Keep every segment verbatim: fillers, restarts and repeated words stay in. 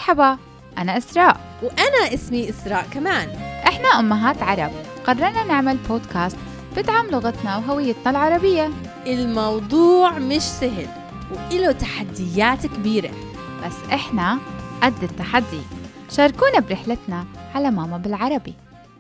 مرحبا، أنا إسراء وأنا اسمي إسراء كمان. إحنا أمهات عرب، قررنا نعمل بودكاست بدعم لغتنا وهويتنا العربية. الموضوع مش سهل وإله تحديات كبيرة، بس إحنا قد التحدي. شاركونا برحلتنا على ماما بالعربي.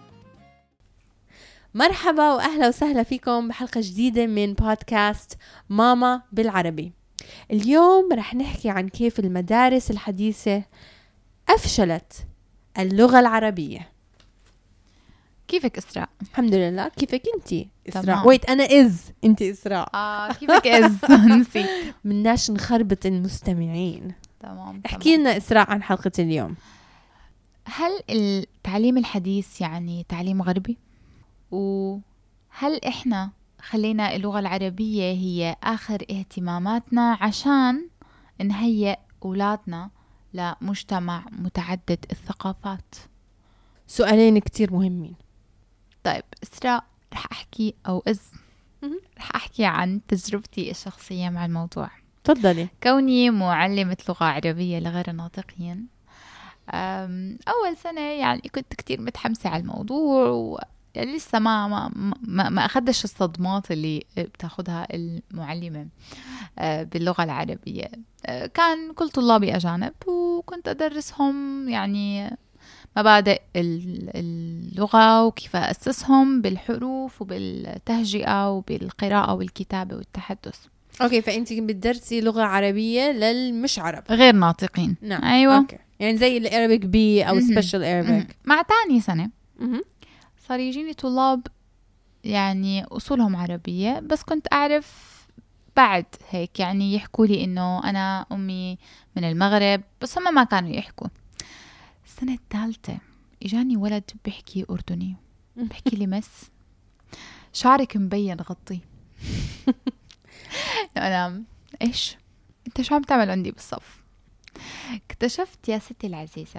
مرحبا وأهلا وسهلا فيكم بحلقة جديدة من بودكاست ماما بالعربي. اليوم رح نحكي عن كيف المدارس الحديثة أفشلت اللغة العربية. كيفك إسراء؟ الحمد لله. كيفك انتي إسراء؟ تمام. ويت أنا إز انتي إسراء. آه كيفك إز؟ نسيت. مناش نخربط المستمعين. تمام. احكي لنا إسراء عن حلقة اليوم. هل التعليم الحديث يعني تعليم غربي؟ وهل إحنا خلينا اللغة العربية هي آخر اهتماماتنا عشان نهيئ أولادنا لمجتمع متعدد الثقافات؟ سؤالين كتير مهمين. طيب إسراء، رح أحكي أو إز رح أحكي عن تجربتي الشخصية مع الموضوع. تفضلي. كوني معلمة لغة عربية لغير الناطقين، أول سنة يعني كنت كتير متحمسة على الموضوع و يعني لسه ما ما ما, ما أخدش الصدمات اللي بتاخدها المعلمة باللغة العربية. كان كل طلابي أجانب وكنت أدرسهم يعني مبادئ اللغة وكيف أسسهم بالحروف وبالتهجئة وبالقراءة والكتابة والتحدث. أوكي، فأنتي بتدرسي لغة عربية للمش عرب غير ناطقين. نعم. أيوة. أوكي. يعني زي الأرابيك بي أو سبيشال أرابيك. مع تاني سنة مم. صار يجيني طلاب يعني أصولهم عربية، بس كنت أعرف بعد هيك يعني يحكوا لي إنه أنا أمي من المغرب، بس هم ما كانوا يحكوا. السنة الثالثة إجاني ولد بيحكي أردني، بيحكي لي مس شعرك مبين غطي. أنا إيش أنت شو عم تعمل عندي بالصف؟ اكتشفت يا ستي العزيزة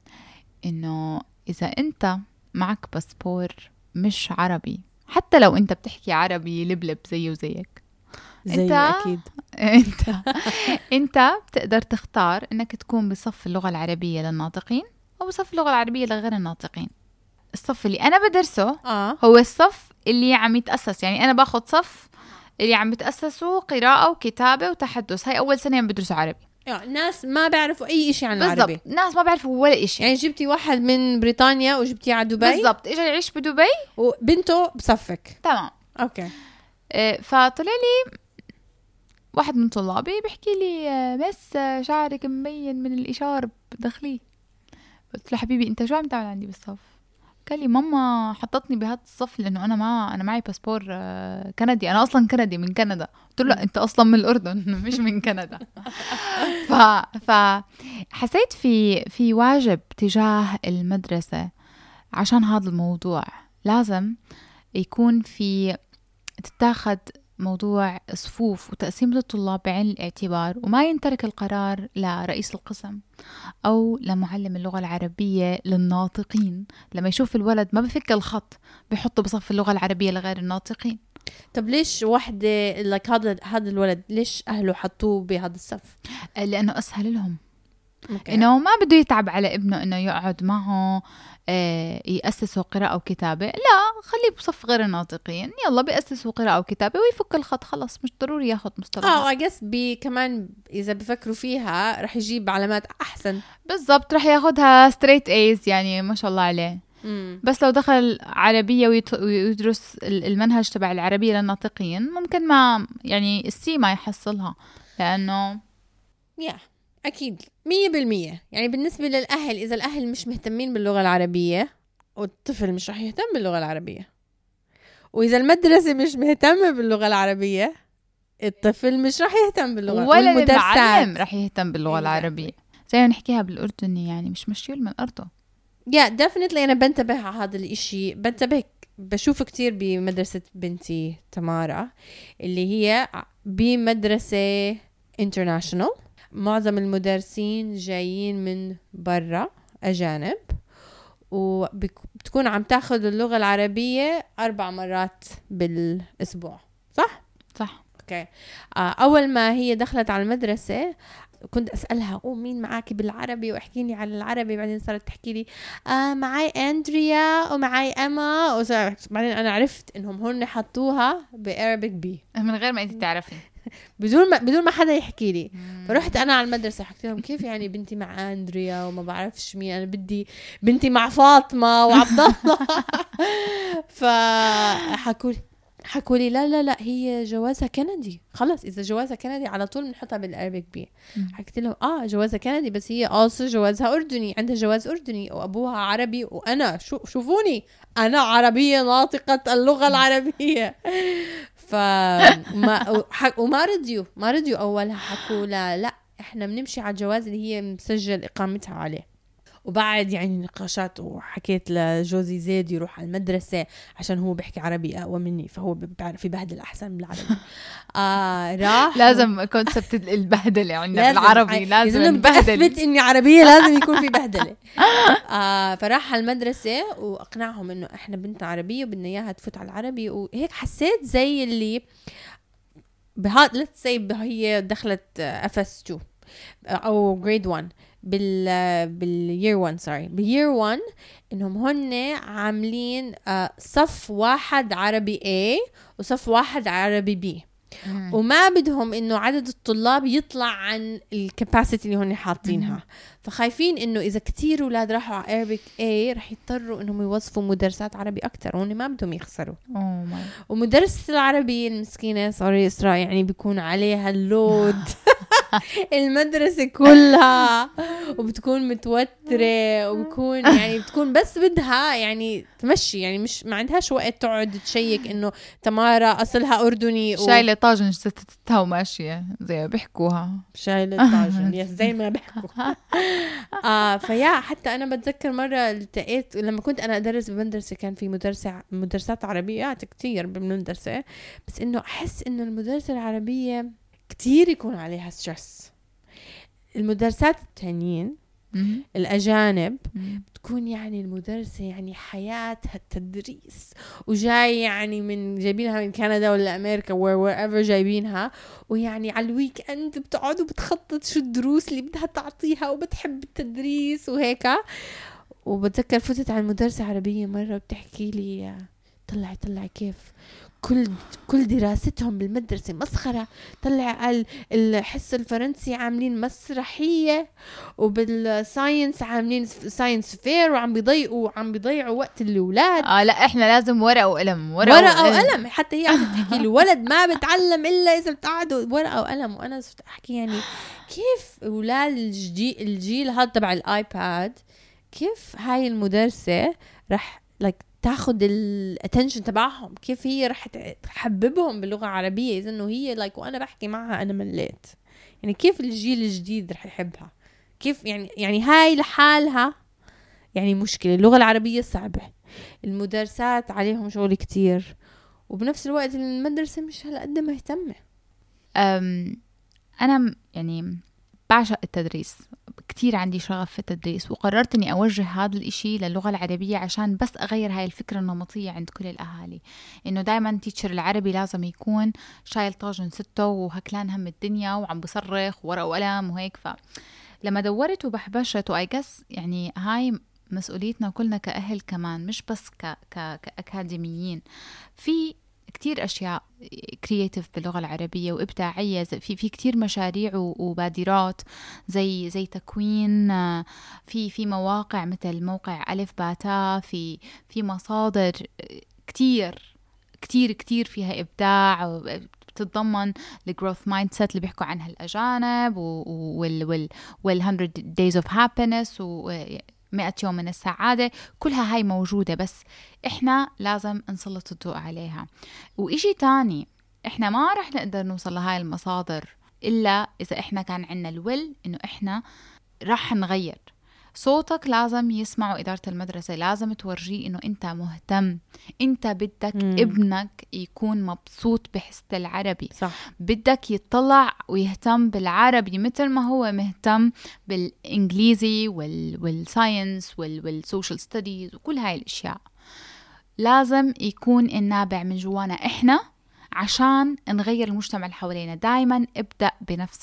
إنه إذا أنت معك باسبور مش عربي، حتى لو أنت بتحكي عربي لبلب زيه وزيك، زي أنت أكيد أنت أنت بتقدر تختار إنك تكون بصف اللغة العربية للناطقين أو بصف اللغة العربية لغير الناطقين. الصف اللي أنا بدرسه آه. هو الصف اللي عم يتأسس، يعني أنا باخد صف اللي عم بتأسسوا قراءة وكتابة وتحدث. هاي أول سنة عم بدرسوا عربي. يعني ناس ما بيعرفوا أي إشي عن العربي. بالضبط، ناس ما بيعرفوا ولا إشي. يعني جبتي واحد من بريطانيا وجبتيه على دبي. بالضبط، إجا يعيش بدبي وبنته بصفك. تمام. أوكي. إيه، فطلع لي واحد من طلابي بيحكي لي مس شعرك مبين من الإشارة بدخليه. قلت له حبيبي أنت شو عم تعمل عندي بالصف؟ قال لي ماما حطتني بهذا الصف لأنه أنا ما أنا معي باسبور كندي، أنا أصلا كندي من كندا. قلت له أنت أصلا من الأردن مش من كندا. ف فحسيت في في واجب تجاه المدرسة عشان هذا الموضوع. لازم يكون في تتاخد موضوع صفوف وتقسيم الطلاب بعين الاعتبار، وما ينترك القرار لرئيس القسم أو لمعلم اللغة العربية للناطقين. لما يشوف الولد ما بفك الخط بيحطه بصف اللغة العربية لغير الناطقين. طب ليش واحدة لك هذا هذا الولد ليش أهله حطوه بهذا الصف؟ لأنه أسهل لهم. أوكي. إنه ما بده يتعب على ابنه إنه يقعد معه آه يأسسوا قراءة وكتابة، لا خليه بصف غير الناطقين، يلا بيأسسوا قراءة وكتابة ويفك الخط، خلص مش ضروري ياخد مصطلحات. اه اجس بي كمان اذا بفكروا فيها رح يجيب علامات احسن. بالضبط، رح ياخدها ستريت ايز يعني ما شاء الله عليه. مم. بس لو دخل عربية ويدرس المنهج تبع العربية للناطقين ممكن ما يعني السي ما يحصلها، لأنه يا أكيد مية بالمية. يعني بالنسبة للأهل، إذا الأهل مش مهتمين باللغة العربية والطفل مش رح يهتم باللغة العربية، وإذا المدرسة مش مهتمة باللغة العربية الطفل مش رح يهتم باللغة، ولا المعلم رح يهتم باللغة exactly. العربية زي ما نحكيها بالأردني، يعني مش مشيول من أرضه. يا yeah, definitely. أنا بنتبه على هذا الإشي، بنتبه بشوف كتير بمدرسة بنتي تمارا اللي هي بمدرسة international. معظم المدرسين جايين من برا أجانب، وبتكون عم تاخد اللغة العربية أربع مرات بالأسبوع. صح؟ صح. أوكي. أول ما هي دخلت على المدرسة كنت أسألها أو مين معاكي بالعربي وأحكي لي على العربي، بعدين صارت تحكي لي آه معاي أندريا ومعاي أما، وبعدين أنا عرفت إنهم هن حطوها بأرابيك بي من غير ما انت تعرفي، بدون ما بدون ما حدا يحكي لي. فرحت انا على المدرسه حكيت لهم كيف يعني بنتي مع اندريا وما بعرفش مين، انا بدي بنتي مع فاطمه وعبد الله. فحكوا لي حكوا لي لا لا لا هي جوازها كندي، خلص اذا جوازها كندي على طول بنحطها بالارابيك بي. حكيت لهم اه جوازها كندي بس هي اصلا جوازها اردني، عندها جواز اردني وابوها عربي، وانا شو شوفوني انا عربيه ناطقه اللغه العربيه. فما وما رضيوا ما رضيوا اولها، حكوا لا لا احنا بنمشي على الجواز اللي هي مسجل اقامتها عليه. وبعد يعني نقاشات وحكيت لجوزي زيد يروح على المدرسة عشان هو بيحكي عربي أقوى مني، فهو بيعرف يبهدل أحسن بالعربي. آه راح لازم كونسبت البهدلة عندنا بالعربي، لازم نبهدل، أثبت إني عربية لازم يكون في بهدلة. آه فراح على المدرسة وأقنعهم إنه إحنا بنتنا عربية وبدنا إياها تفوت على العربي. وهيك حسيت زي اللي بهاد let's say هي دخلت اف اس تو أو grade one بال باليير واحد سوري باليير واحد انهم هن عاملين صف واحد عربي A وصف واحد عربي B، وما بدهم انه عدد الطلاب يطلع عن الكاباسيتي اللي هن حاطينها. فخايفين انه اذا كتير اولاد راحوا على عربي A رح يضطروا انهم يوظفوا مدرسات عربي اكتر، وهن ما بدهم يخسروا. ومدرسة العربي المسكينة سوري اسراء يعني بيكون عليها اللود المدرسة كلها، وبتكون متوترة، وبتكون يعني بتكون بس بدها يعني تمشي، يعني مش ما عندهاش وقت تقعد تشيك انه تمارا اصلها اردني و... شايلة طاجن ستتها وماشية زي ما بيحكوها، شايلة طاجن يس زي ما بيحكوا. آه فيا حتى انا بتذكر مرة التقيت لما كنت انا ادرس بمدرسة كان في مدرسة مدرسات عربيات كتير بالمدرسة، بس انه احس انه المدرسة العربية كتير يكون عليها ستريس. المدرسات التانيين الأجانب بتكون يعني المدرسة يعني حياتها التدريس، وجاي يعني من جايبينها من كندا ولا أمريكا wherever جايبينها، ويعني على الويك أند بتقعد وبتخطط شو الدروس اللي بدها تعطيها وبتحب التدريس وهيك. وبتذكر فتت عن مدرسة عربية مرة بتحكي لي طلعي طلعي كيف كل كل دراستهم بالمدرسة مسخرة، طلع الحصة الفرنسي عاملين مسرحية، وبالساينس عاملين ساينس فير، وعم بيضيعوا عم بيضيعوا وقت الأولاد. آه لا إحنا لازم ورقة وقلم، ورقة, ورقة وقلم. وقلم حتى هي عم تحكي الولد ما بتعلم إلا إذا بتقعدوا ورقة وقلم. وأنا صرت أحكي يعني كيف أولاد الجيل الجيل هذا تبع الآيباد، كيف هاي المدرسة رح like تاخد الاتنشن تبعهم، كيف هي رح تحببهم باللغة العربية إذا إنه هي لايك like وأنا بحكي معها أنا مليت. يعني كيف الجيل الجديد رح يحبها؟ كيف يعني يعني هاي لحالها يعني مشكلة. اللغة العربية صعبة، المدرسات عليهم شغل كتير، وبنفس الوقت المدرسة مش هلا قد مهتمة. أم أنا يعني بعشق التدريس كتير، عندي شغف في التدريس، وقررت اني اوجه هذا الاشي للغة العربية عشان بس اغير هاي الفكرة النمطية عند كل الاهالي، انه دايما تيتشر العربي لازم يكون شايل طاجن ستة وهكلان هم الدنيا وعم بصرخ ورقة وقلم وهيك. فلما دورت وبحبشت واي جس يعني هاي مسؤوليتنا كلنا كأهل كمان، مش بس ك... ك... كأكاديميين. في كتير أشياء كرياتيف باللغة العربية وإبداعية، في في كتير مشاريع وبادرات زي زي تكوين في في مواقع مثل موقع ألف باتا، في في مصادر كتير كتير كتير فيها إبداع بتتضمن الجروث مايند سيت اللي بيحكوا عنها الأجانب وال وال وال one hundred days of happiness و مئة يوم من السعادة. كلها هاي موجودة، بس إحنا لازم نسلط الضوء عليها. وإشي تاني، إحنا ما رح نقدر نوصل لهاي المصادر إلا إذا إحنا كان عنا الويل إنه إحنا رح نغير. صوتك لازم يسمعوا إدارة المدرسة، لازم تورجيه إنه أنت مهتم، أنت بدك مم. ابنك يكون مبسوط بحصة العربي، صح. بدك يطلع ويهتم بالعربي مثل ما هو مهتم بالإنجليزي وال والساينس وال والسوشيال ستاديز وكل هاي الأشياء. لازم يكون النابع من جوانا إحنا عشان نغير المجتمع اللي حوالينا. دايما ابدأ بنفسك،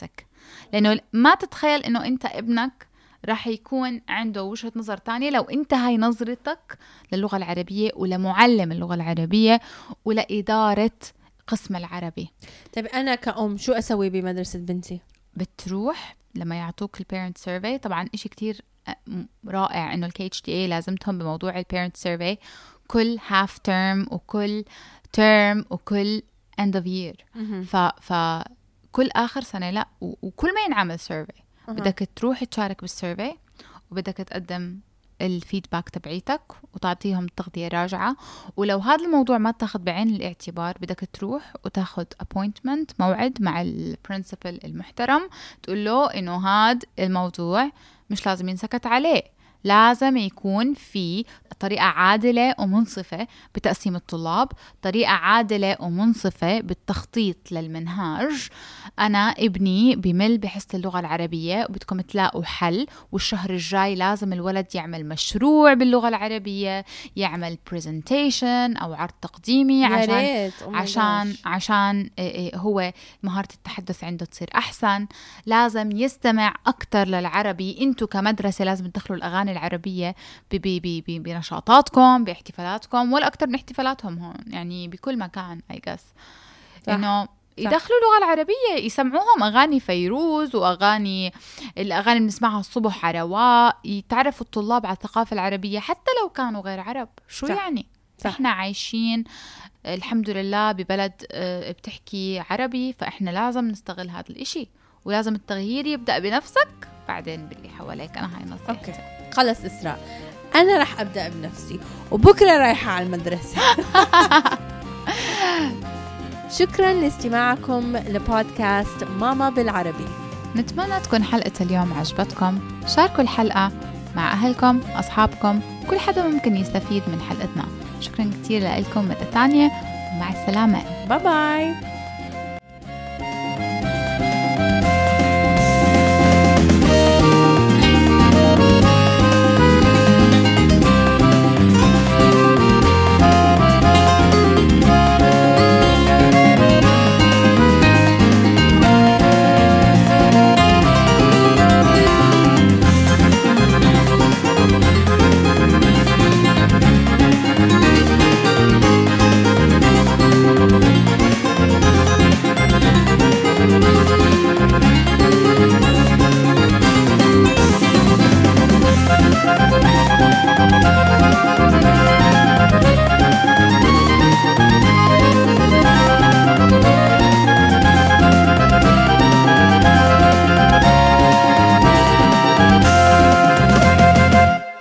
لأنه ما تتخيل إنه أنت ابنك راح يكون عنده وجهة نظر تانية لو أنت هاي نظرتك للغة العربية ولمعلم اللغة العربية ولإدارة قسم العربي. طيب أنا كأم شو أسوي بمدرسة بنتي؟ بتروح لما يعطوك البيرنت سيرفي، طبعا إشي كتير رائع إنه الكي اتش دي اي لازمتهم بموضوع البيرنت سيرفي كل هاف تيرم وكل تيرم وكل end of year. ف فكل آخر سنة لا وكل ما ينعمل سيرفي أه. بدك تروح تشارك بالسيرفي وبدك تقدم الفيدباك تبعيتك وتعطيهم تغذية راجعة. ولو هذا الموضوع ما تاخد بعين الاعتبار بدك تروح وتاخد appointment موعد مع البرنسبل المحترم تقول له إنه هذا الموضوع مش لازم ينسكت عليه، لازم يكون في طريقة عادلة ومنصفة بتقسيم الطلاب، طريقة عادلة ومنصفة بالتخطيط للمنهاج. أنا ابني بمل بحصة اللغة العربية وبدكم تلاقوا حل، والشهر الجاي لازم الولد يعمل مشروع باللغة العربية، يعمل presentation أو عرض تقديمي عشان عشان عشان هو مهارة التحدث عنده تصير أحسن. لازم يستمع أكتر للعربي. أنتوا كمدرسة لازم تدخلوا الأغاني العربية بنشاطاتكم باحتفالاتكم ولا أكتر من احتفالاتهم هون، يعني بكل مكان I guess إنه يدخلوا اللغة العربية، يسمعوهم أغاني فيروز وأغاني الأغاني اللي بنسمعها الصبح على رواق، يتعرفوا الطلاب على الثقافة العربية حتى لو كانوا غير عرب. شو صح. يعني صح. إحنا عايشين الحمد لله ببلد بتحكي عربي، فإحنا لازم نستغل هذا الإشي، ولازم التغيير يبدأ بنفسك بعدين باللي حواليك. أنا هاي نصيحتي. أوكي. خلص إسراء، أنا رح أبدأ بنفسي وبكرة رايحة على المدرسة. شكرا لاستماعكم لبودكاست ماما بالعربي. نتمنى تكون حلقة اليوم عجبتكم. شاركوا الحلقة مع أهلكم أصحابكم، كل حدا ممكن يستفيد من حلقتنا. شكرا كتير لكم مرة تانية، ومع السلامة. باي باي.